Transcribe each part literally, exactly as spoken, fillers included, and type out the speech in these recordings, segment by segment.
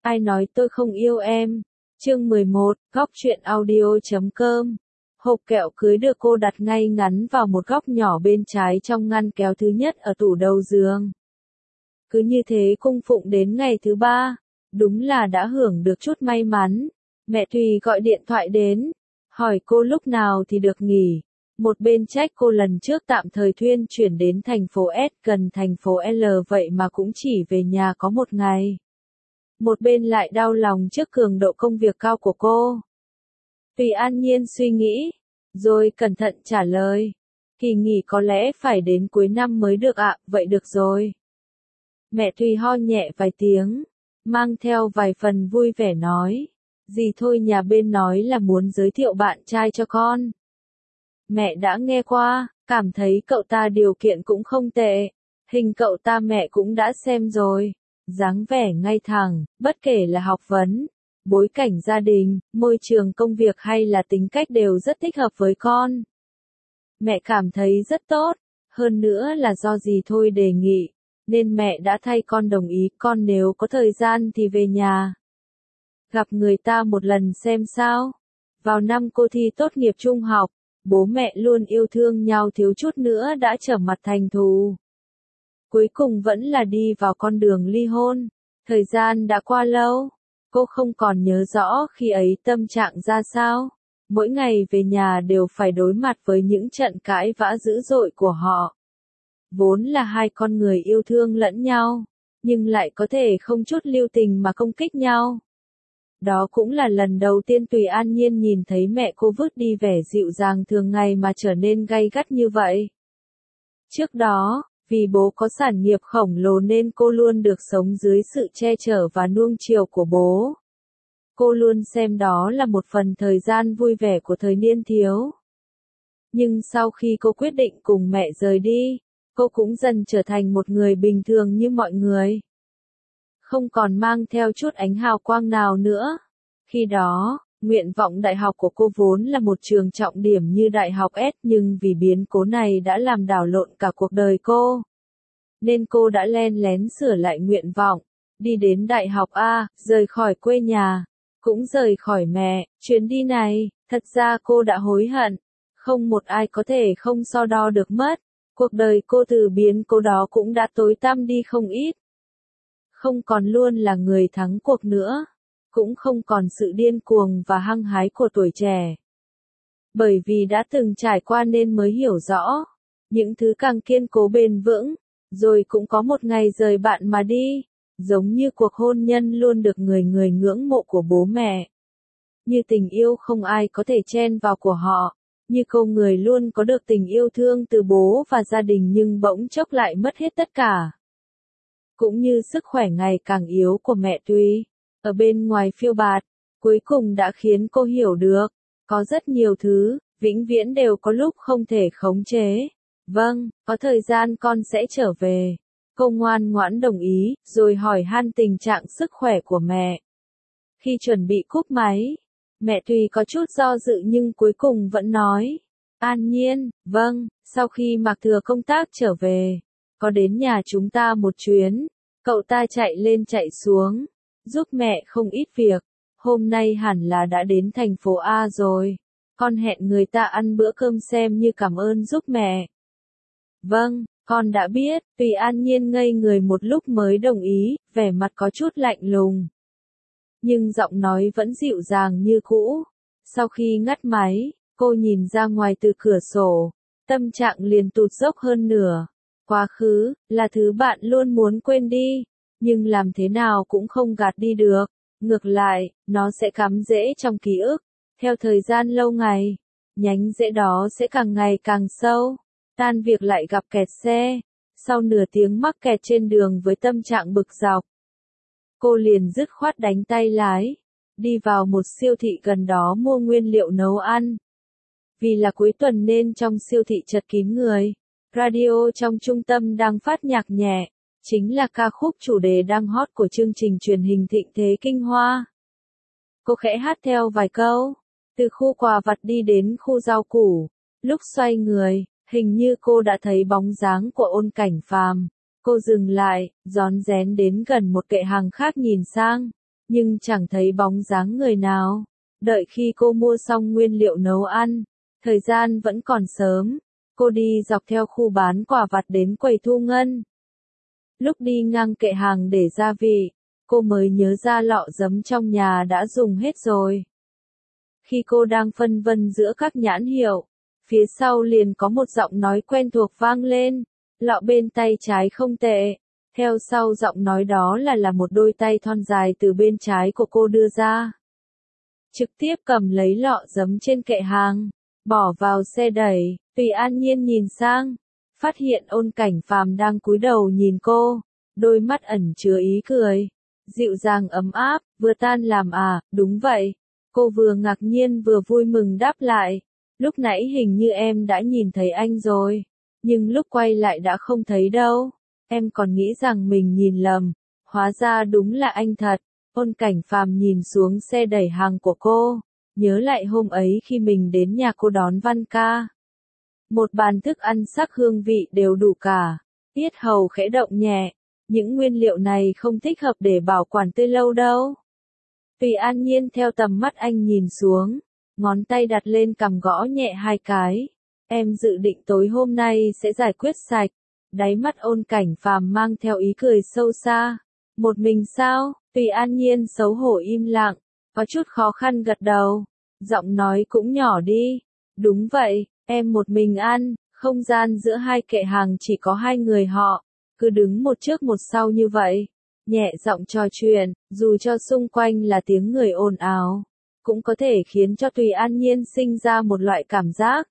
Ai nói tôi không yêu em? Chương mười một, góc truyện audio chấm com. Hộp kẹo cưới được cô đặt ngay ngắn vào một góc nhỏ bên trái trong ngăn kéo thứ nhất ở tủ đầu giường. Cứ như thế cung phụng đến ngày thứ ba, đúng là đã hưởng được chút may mắn. Mẹ Thùy gọi điện thoại đến, hỏi cô lúc nào thì được nghỉ. Một bên trách cô lần trước tạm thời thuyên chuyển đến thành phố S gần thành phố L vậy mà cũng chỉ về nhà có một ngày. Một bên lại đau lòng trước cường độ công việc cao của cô. Thùy an nhiên suy nghĩ, rồi cẩn thận trả lời. Kỳ nghỉ có lẽ phải đến cuối năm mới được ạ, vậy được rồi. Mẹ Thùy ho nhẹ vài tiếng, mang theo vài phần vui vẻ nói. Dì thôi nhà bên nói là muốn giới thiệu bạn trai cho con. Mẹ đã nghe qua, cảm thấy cậu ta điều kiện cũng không tệ. Hình cậu ta mẹ cũng đã xem rồi. Dáng vẻ ngay thẳng, bất kể là học vấn, bối cảnh gia đình, môi trường công việc hay là tính cách đều rất thích hợp với con. Mẹ cảm thấy rất tốt, hơn nữa là do dì thôi đề nghị, nên mẹ đã thay con đồng ý con nếu có thời gian thì về nhà. Gặp người ta một lần xem sao. Vào năm cô thi tốt nghiệp trung học, bố mẹ luôn yêu thương nhau thiếu chút nữa đã trở mặt thành thù. Cuối cùng vẫn là đi vào con đường ly hôn. Thời gian đã qua lâu, cô không còn nhớ rõ khi ấy tâm trạng ra sao. Mỗi ngày về nhà đều phải đối mặt với những trận cãi vã dữ dội của họ. Vốn là hai con người yêu thương lẫn nhau, nhưng lại có thể không chút lưu tình mà công kích nhau. Đó cũng là lần đầu tiên Thùy an nhiên nhìn thấy mẹ cô vứt đi vẻ dịu dàng thường ngày mà trở nên gay gắt như vậy. Trước đó, vì bố có sản nghiệp khổng lồ nên cô luôn được sống dưới sự che chở và nuông chiều của bố. Cô luôn xem đó là một phần thời gian vui vẻ của thời niên thiếu. Nhưng sau khi cô quyết định cùng mẹ rời đi, cô cũng dần trở thành một người bình thường như mọi người. Không còn mang theo chút ánh hào quang nào nữa. Khi đó, nguyện vọng đại học của cô vốn là một trường trọng điểm như Đại học S nhưng vì biến cố này đã làm đảo lộn cả cuộc đời cô. Nên cô đã len lén sửa lại nguyện vọng, đi đến Đại học A, rời khỏi quê nhà, cũng rời khỏi mẹ. Chuyến đi này, thật ra cô đã hối hận, không một ai có thể không so đo được mất. Cuộc đời cô từ biến cố đó cũng đã tối tăm đi không ít. Không còn luôn là người thắng cuộc nữa, cũng không còn sự điên cuồng và hăng hái của tuổi trẻ. Bởi vì đã từng trải qua nên mới hiểu rõ, những thứ càng kiên cố bền vững, rồi cũng có một ngày rời bạn mà đi, giống như cuộc hôn nhân luôn được người người ngưỡng mộ của bố mẹ. Như tình yêu không ai có thể chen vào của họ, như cô người luôn có được tình yêu thương từ bố và gia đình nhưng bỗng chốc lại mất hết tất cả. Cũng như sức khỏe ngày càng yếu của mẹ Thùy, ở bên ngoài phiêu bạt, cuối cùng đã khiến cô hiểu được, có rất nhiều thứ, vĩnh viễn đều có lúc không thể khống chế. Vâng, có thời gian con sẽ trở về. Cô ngoan ngoãn đồng ý, rồi hỏi han tình trạng sức khỏe của mẹ. Khi chuẩn bị cúp máy, mẹ Thùy có chút do dự nhưng cuối cùng vẫn nói. An nhiên, vâng, sau khi Mạc Thừa công tác trở về, có đến nhà chúng ta một chuyến. Cậu ta chạy lên chạy xuống, giúp mẹ không ít việc. Hôm nay hẳn là đã đến thành phố A rồi. Con hẹn người ta ăn bữa cơm xem như cảm ơn giúp mẹ. Vâng, con đã biết. Thùy an nhiên ngây người một lúc mới đồng ý, vẻ mặt có chút lạnh lùng. Nhưng giọng nói vẫn dịu dàng như cũ. Sau khi ngắt máy, cô nhìn ra ngoài từ cửa sổ, tâm trạng liền tụt dốc hơn nửa. Quá khứ, là thứ bạn luôn muốn quên đi, nhưng làm thế nào cũng không gạt đi được. Ngược lại, nó sẽ cắm rễ trong ký ức. Theo thời gian lâu ngày, nhánh rễ đó sẽ càng ngày càng sâu. Tan việc lại gặp kẹt xe. Sau nửa tiếng mắc kẹt trên đường với tâm trạng bực dọc, cô liền dứt khoát đánh tay lái, đi vào một siêu thị gần đó mua nguyên liệu nấu ăn. Vì là cuối tuần nên trong siêu thị chật kín người. Radio trong trung tâm đang phát nhạc nhẹ, chính là ca khúc chủ đề đang hot của chương trình truyền hình Thịnh Thế Kinh Hoa. Cô khẽ hát theo vài câu, từ khu quà vặt đi đến khu rau củ. Lúc xoay người, hình như cô đã thấy bóng dáng của Ôn Cảnh Phàm. Cô dừng lại, rón rén đến gần một kệ hàng khác nhìn sang. nhưng chẳng thấy bóng dáng người nào. Đợi khi cô mua xong nguyên liệu nấu ăn, thời gian vẫn còn sớm, cô đi dọc theo khu bán quà vặt đến quầy thu ngân. Lúc đi ngang kệ hàng để gia vị, cô mới nhớ ra lọ giấm trong nhà đã dùng hết rồi. Khi cô đang phân vân giữa các nhãn hiệu, phía sau liền có một giọng nói quen thuộc vang lên, lọ bên tay trái không tệ. Theo sau giọng nói đó là là một đôi tay thon dài từ bên trái của cô đưa ra. Trực tiếp cầm lấy lọ giấm trên kệ hàng, bỏ vào xe đẩy, Tùy An Nhiên nhìn sang, phát hiện Ôn Cảnh Phàm đang cúi đầu nhìn cô, đôi mắt ẩn chứa ý cười, dịu dàng ấm áp, vừa tan làm à, đúng vậy. Cô vừa ngạc nhiên vừa vui mừng đáp lại, lúc nãy hình như em đã nhìn thấy anh rồi, nhưng lúc quay lại đã không thấy đâu, em còn nghĩ rằng mình nhìn lầm, hóa ra đúng là anh thật. Ôn Cảnh Phàm nhìn xuống xe đẩy hàng của cô, nhớ lại hôm ấy khi mình đến nhà cô đón Văn Ca. Một bàn thức ăn sắc hương vị đều đủ cả, yết hầu khẽ động nhẹ, những nguyên liệu này không thích hợp để bảo quản tươi lâu đâu. Tùy An Nhiên theo tầm mắt anh nhìn xuống, ngón tay đặt lên cằm gõ nhẹ hai cái. Em dự định tối hôm nay sẽ giải quyết sạch. Đáy mắt Ôn Cảnh Phàm mang theo ý cười sâu xa. Một mình sao? Tùy An Nhiên xấu hổ im lặng, có chút khó khăn gật đầu. Giọng nói cũng nhỏ đi. Đúng vậy, em một mình ăn, không gian giữa hai kệ hàng chỉ có hai người họ, cứ đứng một trước một sau như vậy. Nhẹ giọng trò chuyện, dù cho xung quanh là tiếng người ồn ào, cũng có thể khiến cho Tùy An Nhiên sinh ra một loại cảm giác.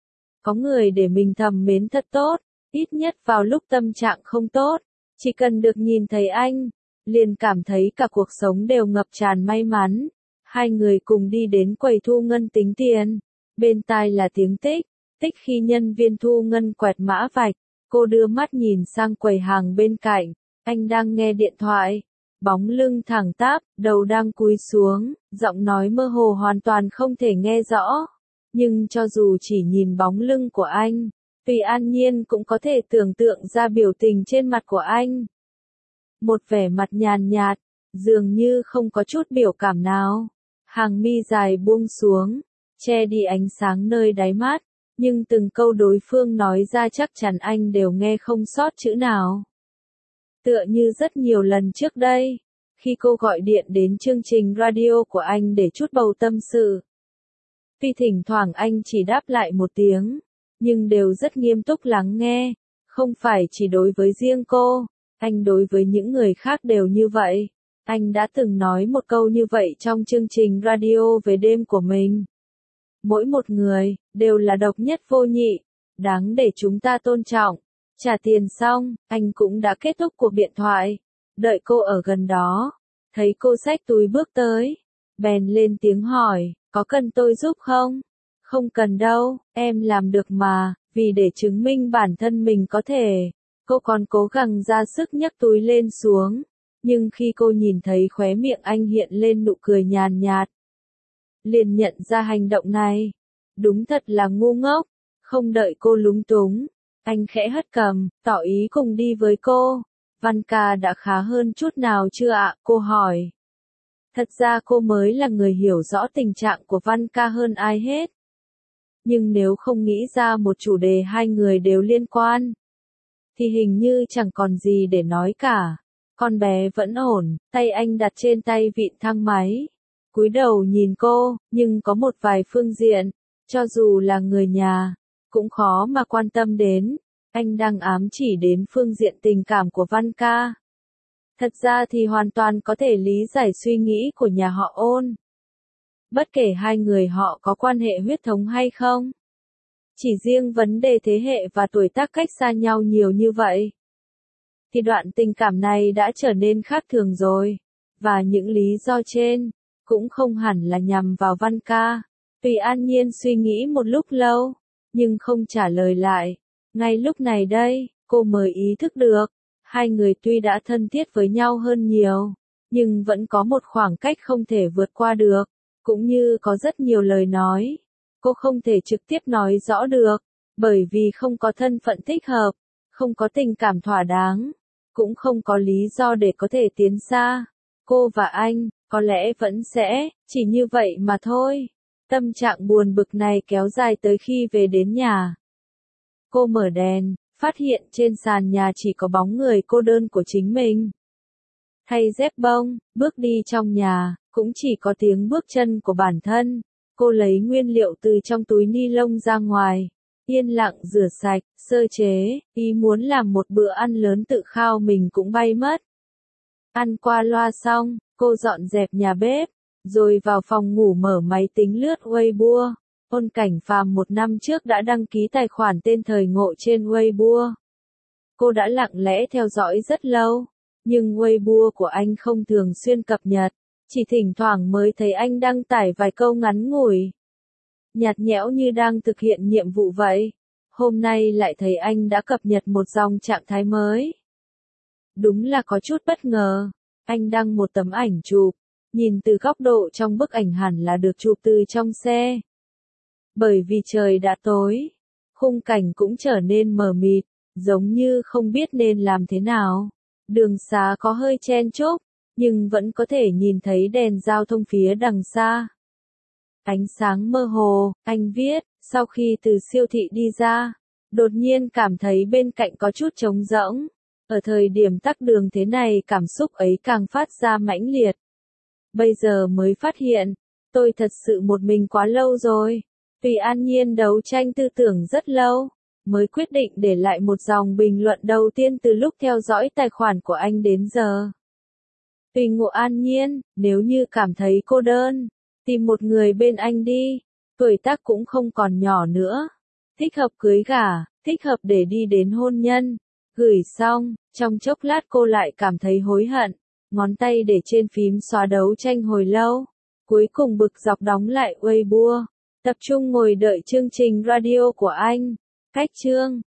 Có người để mình thầm mến thật tốt, ít nhất vào lúc tâm trạng không tốt, chỉ cần được nhìn thấy anh, liền cảm thấy cả cuộc sống đều ngập tràn may mắn. Hai người cùng đi đến quầy thu ngân tính tiền, bên tai là tiếng tích, tích khi nhân viên thu ngân quẹt mã vạch, cô đưa mắt nhìn sang quầy hàng bên cạnh. Anh đang nghe điện thoại, bóng lưng thẳng tắp, đầu đang cúi xuống, giọng nói mơ hồ hoàn toàn không thể nghe rõ. Nhưng cho dù chỉ nhìn bóng lưng của anh, Tùy An Nhiên cũng có thể tưởng tượng ra biểu tình trên mặt của anh. Một vẻ mặt nhàn nhạt, dường như không có chút biểu cảm nào. Hàng mi dài buông xuống, che đi ánh sáng nơi đáy mắt, nhưng từng câu đối phương nói ra chắc chắn anh đều nghe không sót chữ nào. Tựa như rất nhiều lần trước đây, khi cô gọi điện đến chương trình radio của anh để chút bầu tâm sự. Tuy thỉnh thoảng anh chỉ đáp lại một tiếng, nhưng đều rất nghiêm túc lắng nghe, không phải chỉ đối với riêng cô, anh đối với những người khác đều như vậy. Anh đã từng nói một câu như vậy trong chương trình radio về đêm của mình. Mỗi một người, đều là độc nhất vô nhị, đáng để chúng ta tôn trọng. Trả tiền xong, anh cũng đã kết thúc cuộc điện thoại. Đợi cô ở gần đó, thấy cô xách túi bước tới, bèn lên tiếng hỏi, có cần tôi giúp không? Không cần đâu, em làm được mà, vì để chứng minh bản thân mình có thể. Cô còn cố gắng ra sức nhấc túi lên xuống, nhưng khi cô nhìn thấy khóe miệng anh hiện lên nụ cười nhàn nhạt, liền nhận ra hành động này, đúng thật là ngu ngốc. Không đợi cô lúng túng, anh khẽ hất cằm, tỏ ý cùng đi với cô. Văn Ca đã khá hơn chút nào chưa ạ? Cô hỏi. Thật ra cô mới là người hiểu rõ tình trạng của Văn Ca hơn ai hết. Nhưng nếu không nghĩ ra một chủ đề hai người đều liên quan, thì hình như chẳng còn gì để nói cả. Con bé vẫn ổn, tay anh đặt trên tay vịn thang máy. Cúi đầu nhìn cô, nhưng có một vài phương diện, cho dù là người nhà, cũng khó mà quan tâm đến. Anh đang ám chỉ đến phương diện tình cảm của Văn Ca. Thật ra thì hoàn toàn có thể lý giải suy nghĩ của nhà họ Ôn. Bất kể hai người họ có quan hệ huyết thống hay không. Chỉ riêng vấn đề thế hệ và tuổi tác cách xa nhau nhiều như vậy, thì đoạn tình cảm này đã trở nên khác thường rồi. Và những lý do trên, cũng không hẳn là nhằm vào Văn Ca. Tùy An Nhiên suy nghĩ một lúc lâu, nhưng không trả lời lại. Ngay lúc này đây, cô mới ý thức được, hai người tuy đã thân thiết với nhau hơn nhiều, nhưng vẫn có một khoảng cách không thể vượt qua được, cũng như có rất nhiều lời nói, cô không thể trực tiếp nói rõ được, bởi vì không có thân phận thích hợp, không có tình cảm thỏa đáng, cũng không có lý do để có thể tiến xa. Cô và anh, Có lẽ vẫn sẽ, chỉ như vậy mà thôi. Tâm trạng buồn bực này kéo dài tới khi về đến nhà. Cô mở đèn, phát hiện trên sàn nhà chỉ có bóng người cô đơn của chính mình. Thay dép bông, bước đi trong nhà, cũng chỉ có tiếng bước chân của bản thân. Cô lấy nguyên liệu từ trong túi ni lông ra ngoài, yên lặng rửa sạch, sơ chế, ý muốn làm một bữa ăn lớn tự khao mình cũng bay mất. Ăn qua loa xong, cô dọn dẹp nhà bếp, rồi vào phòng ngủ mở máy tính lướt Weibo. Ôn Cảnh Phàm một năm trước đã đăng ký tài khoản tên Thời Ngộ trên Weibo. Cô đã lặng lẽ theo dõi rất lâu, nhưng Weibo của anh không thường xuyên cập nhật, chỉ thỉnh thoảng mới thấy anh đăng tải vài câu ngắn ngủi. Nhạt nhẽo như đang thực hiện nhiệm vụ vậy. Hôm nay lại thấy anh đã cập nhật một dòng trạng thái mới. Đúng là có chút bất ngờ, anh đăng một tấm ảnh chụp, nhìn từ góc độ trong bức ảnh hẳn là được chụp từ trong xe. Bởi vì trời đã tối, khung cảnh cũng trở nên mờ mịt, giống như không biết nên làm thế nào. Đường xá có hơi chen chúc, nhưng vẫn có thể nhìn thấy đèn giao thông phía đằng xa. Ánh sáng mơ hồ, anh viết, sau khi từ siêu thị đi ra, đột nhiên cảm thấy bên cạnh có chút trống rỗng. Ở thời điểm tắc đường thế này cảm xúc ấy càng phát ra mãnh liệt. Bây giờ mới phát hiện, tôi thật sự một mình quá lâu rồi. Vì an nhiên đấu tranh tư tưởng rất lâu, mới quyết định để lại một dòng bình luận đầu tiên từ lúc theo dõi tài khoản của anh đến giờ. Tùy Ngộ An Nhiên, nếu như cảm thấy cô đơn, tìm một người bên anh đi, tuổi tác cũng không còn nhỏ nữa. Thích hợp cưới gả, thích hợp để đi đến hôn nhân. Gửi xong, trong chốc lát cô lại cảm thấy hối hận, ngón tay để trên phím xóa đấu tranh hồi lâu. Cuối cùng bực dọc đóng lại Weibo, tập trung ngồi đợi chương trình radio của anh. Cách chương